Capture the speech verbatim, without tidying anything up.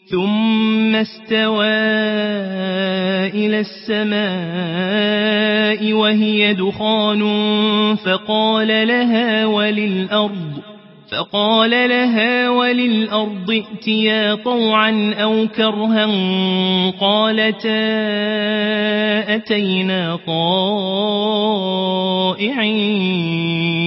ثم استوى إلى السماء وهي دخان فقال لها وللأرض فقال لها وللأرض ائتيا طوعا أو كرها قالتا أتينا طائعين